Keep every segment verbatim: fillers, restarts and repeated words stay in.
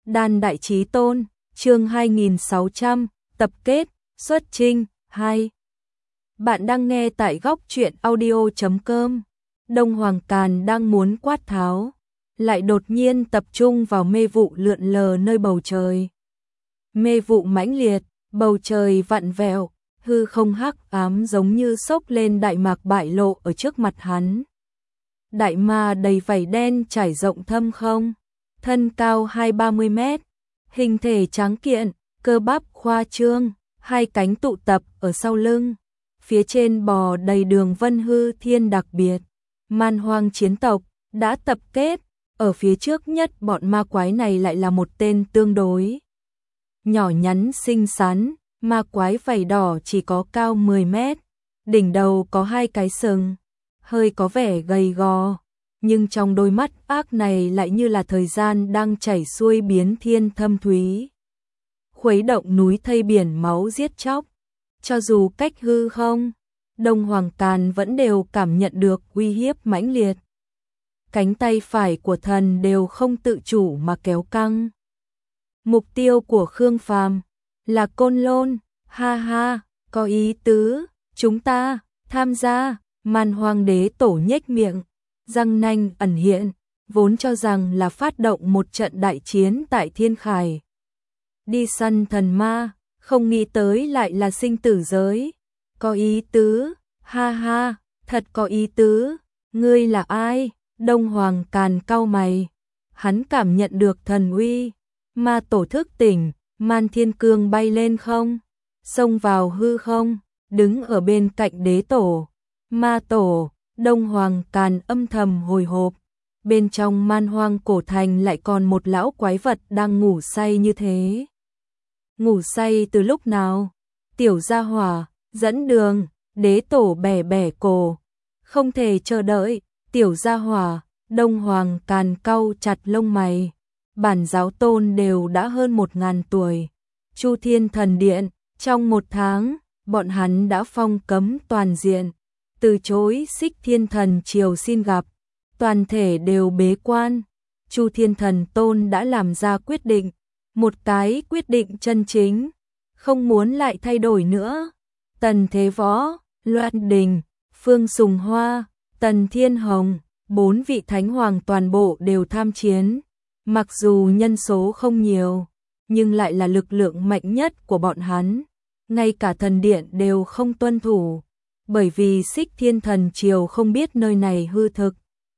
Đan Đại Chí Tôn, chương hai nghìn sáu trăm, tập kết, xuất chinh, hai. Bạn đang nghe tại góc truyện audio chấm com. Đông Hoàng Càn đang muốn quát tháo, lại đột nhiên tập trung vào mê vụ lượn lờ nơi bầu trời. Mê vụ mãnh liệt, bầu trời vặn vẹo, hư không hắc ám giống như xốc lên đại mạc bại lộ ở trước mặt hắn. Đại ma đầy vảy đen trải rộng thâm không, thân cao hai ba mươi mét, hình thể tráng kiện, cơ bắp khoa trương, hai cánh tụ tập ở sau lưng, phía trên bò đầy đường vân hư thiên đặc biệt. Man hoang chiến tộc đã tập kết, ở phía trước nhất bọn ma quái này lại là một tên tương đối nhỏ nhắn xinh xắn, ma quái vảy đỏ chỉ có cao mười mét, đỉnh đầu có hai cái sừng, hơi có vẻ gầy gò, nhưng trong đôi mắt ác này lại như là thời gian đang chảy xuôi biến thiên thâm thúy, khuấy động núi thây biển máu giết chóc. Cho dù cách hư không, Đông Hoàng Càn vẫn đều cảm nhận được uy hiếp mãnh liệt. Cánh tay phải của thần đều không tự chủ mà kéo căng. Mục tiêu của Khương Phàm là Côn Lôn, ha ha, có ý tứ, chúng ta tham gia. Man Hoang Đế Tổ nhếch miệng, răng nanh ẩn hiện, vốn cho rằng là phát động một trận đại chiến tại Thiên Khải, đi săn thần ma, không nghĩ tới lại là sinh tử giới. Có ý tứ, ha ha, thật có ý tứ. Ngươi là ai? Đông Hoàng Càn cau mày, hắn cảm nhận được thần uy, ma tổ thức tỉnh, Man Thiên Cương bay lên không, xông vào hư không, đứng ở bên cạnh đế tổ. Ma tổ, Đông Hoàng Càn âm thầm hồi hộp, bên trong man hoang cổ thành lại còn một lão quái vật đang ngủ say như thế. Ngủ say từ lúc nào? Tiểu gia hỏa, dẫn đường. Đế tổ bẻ bẻ cổ, không thể chờ đợi. Tiểu gia hỏa, Đông Hoàng Càn cau chặt lông mày. Bản giáo tôn đều đã hơn một ngàn tuổi. Chu Thiên Thần Điện, trong một tháng, bọn hắn đã phong cấm toàn diện, từ chối Xích Thiên Thần triều xin gặp, toàn thể đều bế quan. Chu Thiên Thần Tôn đã làm ra quyết định, một cái quyết định chân chính, không muốn lại thay đổi nữa. Tần Thế Võ, Loan Đình, Phương Sùng Hoa, Tần Thiên Hồng, bốn vị thánh hoàng toàn bộ đều tham chiến. Mặc dù nhân số không nhiều, nhưng lại là lực lượng mạnh nhất của bọn hắn. Ngay cả thần điện đều không tuân thủ, bởi vì Xích Thiên Thần triều không biết nơi này hư thực,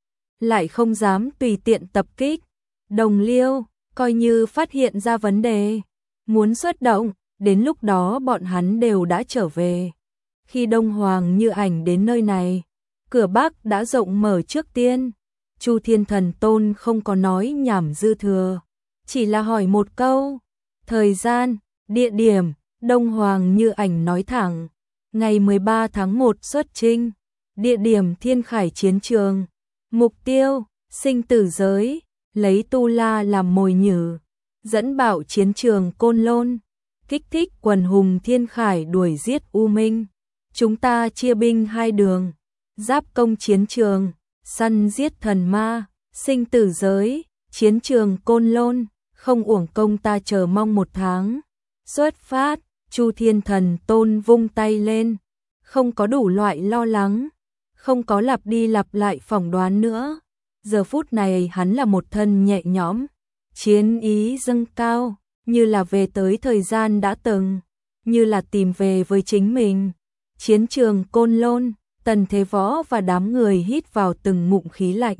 lại không dám tùy tiện tập kích. Đồng Liêu, coi như phát hiện ra vấn đề, muốn xuất động, đến lúc đó bọn hắn đều đã trở về. Khi Đông Hoàng Như Ảnh đến nơi này, cửa Bắc đã rộng mở trước tiên. Chu Thiên Thần Tôn không có nói nhảm dư thừa, chỉ là hỏi một câu. Thời gian, địa điểm, Đông Hoàng Như Ảnh nói thẳng. Ngày mười ba tháng một xuất chinh, địa điểm Thiên Khải chiến trường, mục tiêu, sinh tử giới, lấy Tu La làm mồi nhử, dẫn bạo chiến trường Côn Lôn, kích thích quần hùng Thiên Khải đuổi giết U Minh. Chúng ta chia binh hai đường, giáp công chiến trường, săn giết thần ma, sinh tử giới, chiến trường Côn Lôn, không uổng công ta chờ mong một tháng. Xuất phát. Chu Thiên Thần Tôn vung tay lên, không có đủ loại lo lắng, không có lặp đi lặp lại phỏng đoán nữa. Giờ phút này hắn là một thân nhẹ nhõm, chiến ý dâng cao, như là về tới thời gian đã từng, như là tìm về với chính mình. Chiến trường Côn Lôn, Tần Thế Võ và đám người hít vào từng ngụm khí lạnh.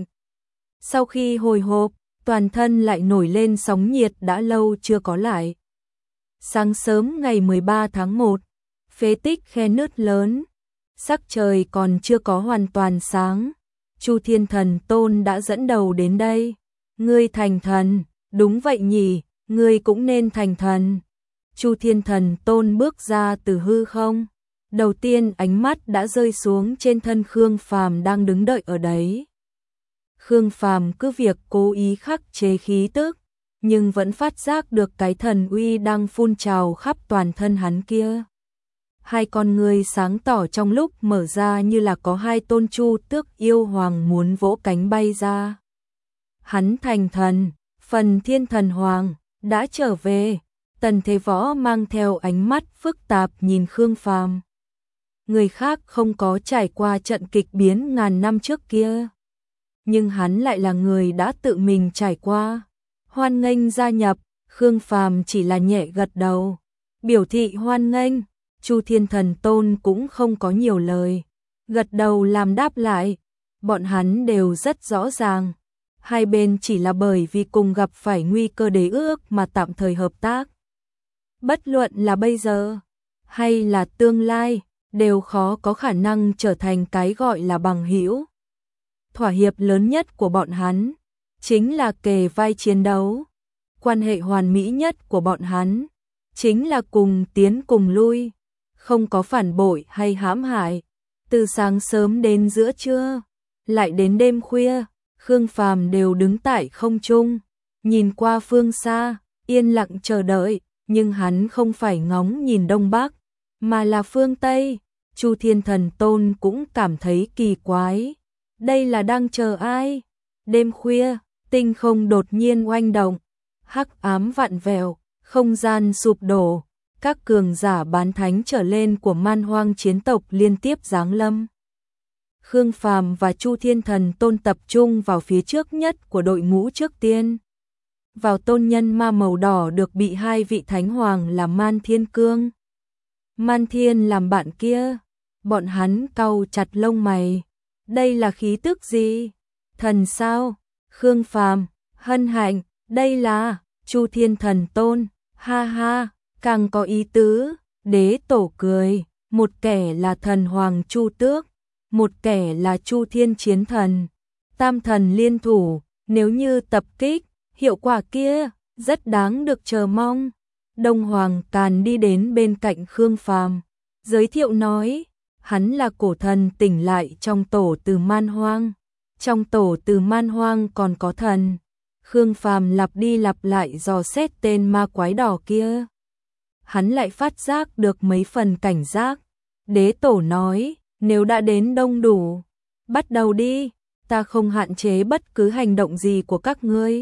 Sau khi hồi hộp, toàn thân lại nổi lên sóng nhiệt đã lâu chưa có lại. Sáng sớm ngày mười ba tháng một, phế tích khe nứt lớn, sắc trời còn chưa có hoàn toàn sáng. Chu Thiên Thần Tôn đã dẫn đầu đến đây. Ngươi thành thần, đúng vậy nhỉ, ngươi cũng nên thành thần. Chu Thiên Thần Tôn bước ra từ hư không. Đầu tiên ánh mắt đã rơi xuống trên thân Khương Phàm đang đứng đợi ở đấy. Khương Phàm cứ việc cố ý khắc chế khí tức, nhưng vẫn phát giác được cái thần uy đang phun trào khắp toàn thân hắn kia. Hai con ngươi sáng tỏ trong lúc mở ra như là có hai tôn chu tước yêu hoàng muốn vỗ cánh bay ra. Hắn thành thần, phần Thiên Thần Hoàng, đã trở về. Tần Thế Võ mang theo ánh mắt phức tạp nhìn Khương Phàm. Người khác không có trải qua trận kịch biến ngàn năm trước kia, nhưng hắn lại là người đã tự mình trải qua. Hoan nghênh gia nhập, Khương Phàm chỉ là nhẹ gật đầu, biểu thị hoan nghênh. Chu Thiên Thần Tôn cũng không có nhiều lời, gật đầu làm đáp lại. Bọn hắn đều rất rõ ràng, hai bên chỉ là bởi vì cùng gặp phải nguy cơ đế ước mà tạm thời hợp tác. Bất luận là bây giờ hay là tương lai, đều khó có khả năng trở thành cái gọi là bằng hữu. Thỏa hiệp lớn nhất của bọn hắn chính là kề vai chiến đấu. Quan hệ hoàn mỹ nhất của bọn hắn chính là cùng tiến cùng lui, không có phản bội hay hãm hại. Từ sáng sớm đến giữa trưa, lại đến đêm khuya, Khương Phàm đều đứng tại không trung, nhìn qua phương xa, yên lặng chờ đợi. Nhưng hắn không phải ngóng nhìn Đông Bắc, mà là phương Tây. Chu Thiên Thần Tôn cũng cảm thấy kỳ quái. Đây là đang chờ ai? Đêm khuya, tinh không đột nhiên oanh động, hắc ám vặn vẹo, không gian sụp đổ, các cường giả bán thánh trở lên của Man Hoang chiến tộc liên tiếp giáng lâm. Khương Phàm và Chu Thiên Thần Tôn tập trung vào phía trước nhất của đội ngũ trước tiên. Vào tôn nhân ma màu đỏ được bị hai vị thánh hoàng là Man Thiên Cương, Man Thiên làm bạn kia. Bọn hắn cau chặt lông mày. Đây là khí tức gì? Thần sao? Khương Phàm, hân hạnh, đây là Chu Thiên Thần Tôn. Ha ha, càng có ý tứ. Đế tổ cười, một kẻ là thần hoàng Chu Tước, một kẻ là Chu Thiên Chiến Thần. Tam thần liên thủ, nếu như tập kích, hiệu quả kia rất đáng được chờ mong. Đông Hoàng Càn đi đến bên cạnh Khương Phàm, giới thiệu nói, hắn là cổ thần tỉnh lại trong tổ từ Man Hoang. Trong tổ từ Man Hoang còn có thần. Khương Phàm lặp đi lặp lại dò xét tên ma quái đỏ kia. Hắn lại phát giác được mấy phần cảnh giác. Đế tổ nói, nếu đã đến đông đủ, bắt đầu đi, ta không hạn chế bất cứ hành động gì của các ngươi.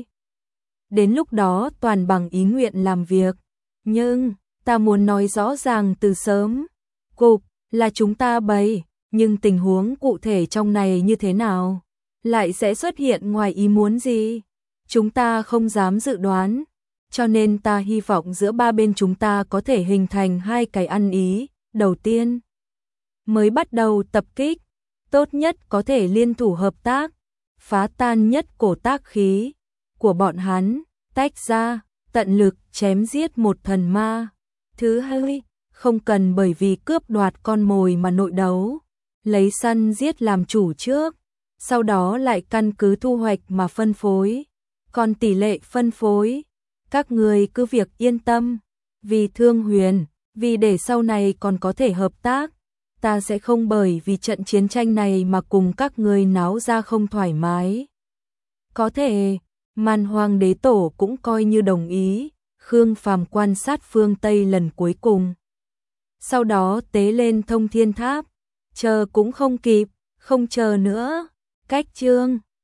Đến lúc đó toàn bằng ý nguyện làm việc. Nhưng, ta muốn nói rõ ràng từ sớm. Cục, là chúng ta bày, nhưng tình huống cụ thể trong này như thế nào? Lại sẽ xuất hiện ngoài ý muốn gì? Chúng ta không dám dự đoán. Cho nên ta hy vọng giữa ba bên chúng ta có thể hình thành hai cái ăn ý. Đầu tiên, mới bắt đầu tập kích, tốt nhất có thể liên thủ hợp tác, phá tan nhất cổ tác khí của bọn hắn, tách ra, tận lực chém giết một thần ma. Thứ hai, không cần bởi vì cướp đoạt con mồi mà nội đấu, lấy săn giết làm chủ trước, sau đó lại căn cứ thu hoạch mà phân phối. Còn tỷ lệ phân phối, các người cứ việc yên tâm, vì Thương Huyền, vì để sau này còn có thể hợp tác, ta sẽ không bởi vì trận chiến tranh này mà cùng các người náo ra không thoải mái. Có thể, Man Hoang đế tổ cũng coi như đồng ý. Khương Phàm quan sát phương Tây lần cuối cùng, sau đó tế lên thông thiên tháp. Chờ cũng không kịp, không chờ nữa. Cách chương